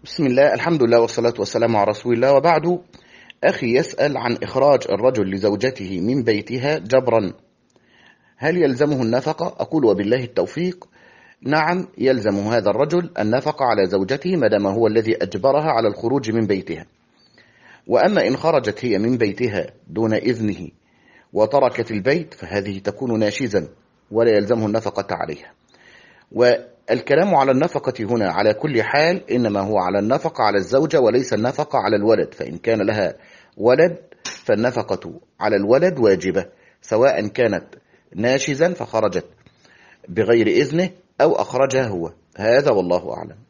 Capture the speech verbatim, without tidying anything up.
بسم الله، الحمد لله والصلاة والسلام على رسول الله، وبعد. أخي يسأل عن إخراج الرجل لزوجته من بيتها جبرا، هل يلزمه النفقة؟ أقول وبالله التوفيق، نعم يلزم هذا الرجل النفقة على زوجته ما دام هو الذي أجبرها على الخروج من بيتها. وأما إن خرجت هي من بيتها دون إذنه وتركت البيت فهذه تكون ناشزا ولا يلزمه النفقة عليها. والكلام على النفقة هنا على كل حال إنما هو على النفقة على الزوجة وليس النفقة على الولد، فإن كان لها ولد فالنفقة على الولد واجبة، سواء كانت ناشزا فخرجت بغير إذنه أو أخرجها هو، هذا والله أعلم.